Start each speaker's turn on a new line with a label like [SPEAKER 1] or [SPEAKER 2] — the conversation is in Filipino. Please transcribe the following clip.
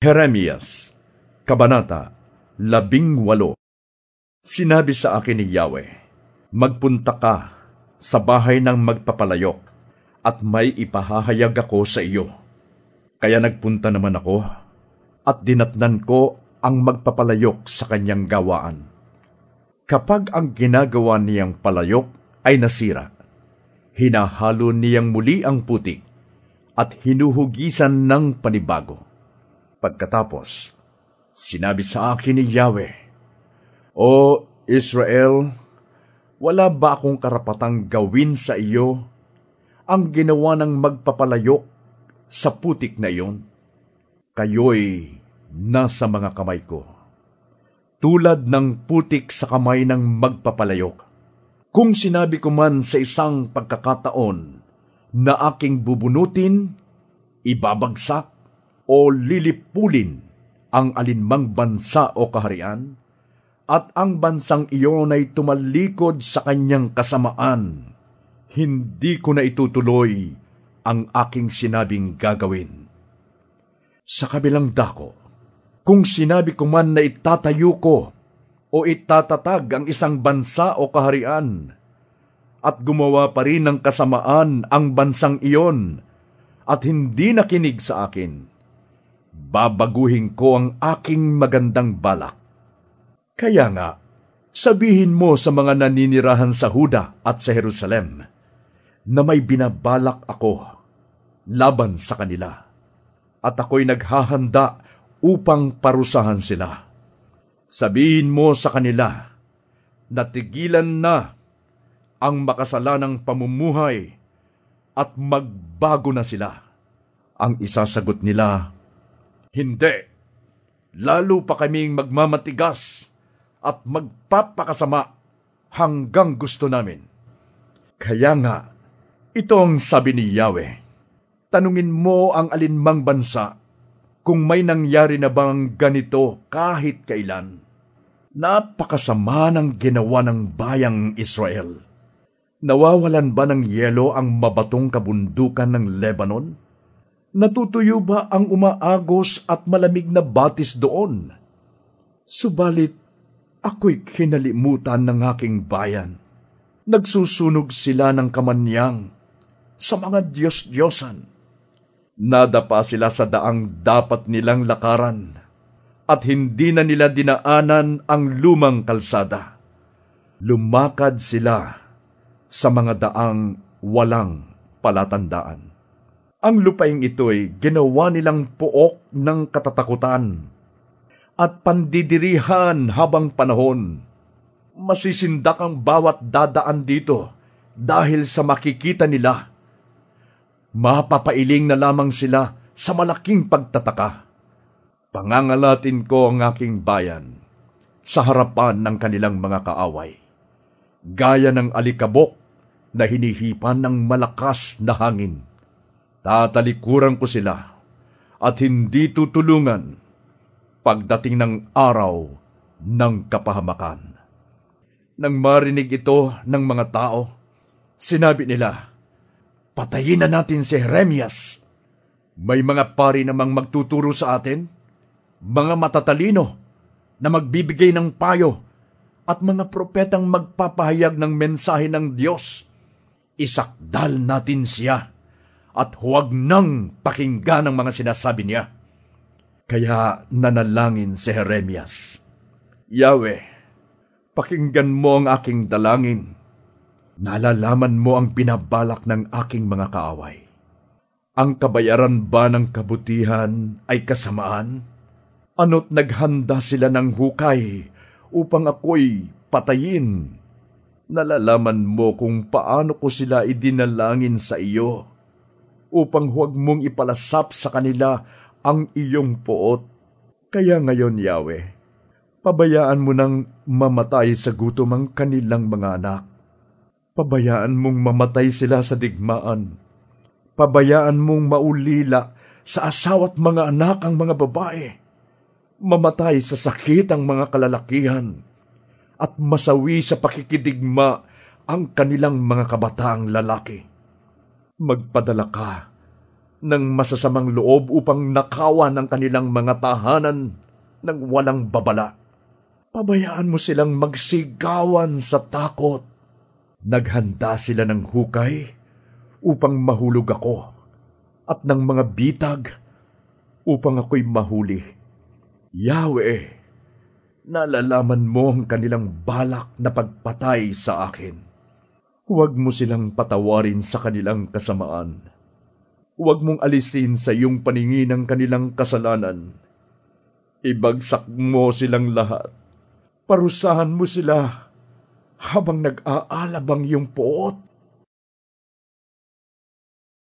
[SPEAKER 1] Jeremias, Kabanata 18. Sinabi sa akin ni Yahweh, magpunta ka sa bahay ng magpapalayok, at may ipahahayag ako sa iyo. Kaya nagpunta naman ako, at dinatnan ko ang magpapalayok sa kanyang gawaan. Kapag ang ginagawa niyang palayok ay nasira, hinahalo niyang muli ang putik, at hinuhugisan ng panibago. Pagkatapos, sinabi sa akin ni Yahweh, O Israel, wala ba akong karapatang gawin sa iyo ang ginawa ng magpapalayok sa putik na iyon? Kayo'y nasa mga kamay ko, tulad ng putik sa kamay ng magpapalayok. Kung sinabi ko man sa isang pagkakataon na aking bubunutin, ibabagsak, o lilipulin ang alinmang bansa o kaharian, at ang bansang iyon ay tumalikod sa kanyang kasamaan, hindi ko na itutuloy ang aking sinabing gagawin. Sa kabilang dako, kung sinabi ko man na itatayo ko o itatatag ang isang bansa o kaharian, at gumawa pa rin ng kasamaan ang bansang iyon, at hindi nakinig sa akin, babaguhin ko ang aking magandang balak. Kaya nga, sabihin mo sa mga naninirahan sa Huda at sa Jerusalem na may binabalak ako laban sa kanila, at ako'y naghahanda upang parusahan sila. Sabihin mo sa kanila na tigilan na ang makasalanang pamumuhay at magbago na sila. Ang isasagot nila, hindi, lalo pa kaming magmamatigas at magpapakasama hanggang gusto namin. Kaya nga, ito ang sabi ni Yahweh, tanungin mo ang alinmang bansa kung may nangyari na bang ganito kahit kailan. Napakasama ng ginawa ng bayang Israel. Nawawalan ba ng yelo ang mabatong kabundukan ng Lebanon? Natutuyo ba ang umaagos at malamig na batis doon? Subalit, ako'y kinalimutan ng aking bayan. Nagsusunog sila ng kamanyang sa mga Diyos-Diyosan. Nadapa sila sa daang dapat nilang lakaran, at hindi na nila dinaanan ang lumang kalsada. Lumakad sila sa mga daang walang palatandaan. Ang lupaing ito'y ginawa nilang pook ng katatakutan at pandidirihan habang panahon. Masisindak ang bawat dadaan dito dahil sa makikita nila. Mapapailing na lamang sila sa malaking pagtataka. Pangangalatin ko ang aking bayan sa harapan ng kanilang mga kaaway, gaya ng alikabok na hinihipan ng malakas na hangin. Tatalikuran ko sila at hindi tutulungan pagdating ng araw ng kapahamakan. Nang marinig ito ng mga tao, sinabi nila, patayin na natin si Jeremias. May mga pari namang magtuturo sa atin, mga matatalino na magbibigay ng payo, at mga propetang magpapahayag ng mensahe ng Diyos. Isakdal natin siya at huwag nang pakinggan ang mga sinasabi niya. Kaya nanalangin si Jeremias, Yahweh, pakinggan mo ang aking dalangin. Nalalaman mo ang binabalak ng aking mga kaaway. Ang kabayaran ba ng kabutihan ay kasamaan? Ano't naghanda sila ng hukay upang ako'y patayin? Nalalaman mo kung paano ko sila idinalangin sa iyo, upang huwag mong ipalasap sa kanila ang iyong poot. Kaya ngayon, Yahweh, pabayaan mo nang mamatay sa gutom ang kanilang mga anak. Pabayaan mong mamatay sila sa digmaan. Pabayaan mong maulila sa asawa't mga anak ang mga babae. Mamatay sa sakit ang mga kalalakihan, at masawi sa pakikidigma ang kanilang mga kabataang lalaki. Magpadala ka ng masasamang loob upang nakawan ang kanilang mga tahanan ng walang babala. Pabayaan mo silang magsigawan sa takot. Naghanda sila ng hukay upang mahulog ako at ng mga bitag upang ako'y mahuli. Yahweh, nalalaman mo ang kanilang balak na pagpatay sa akin. Huwag mo silang patawarin sa kanilang kasamaan. Huwag mong alisin sa iyong paningin ang kanilang kasalanan. Ibagsak mo silang lahat. Parusahan mo sila habang nag-aalab ang iyong poot.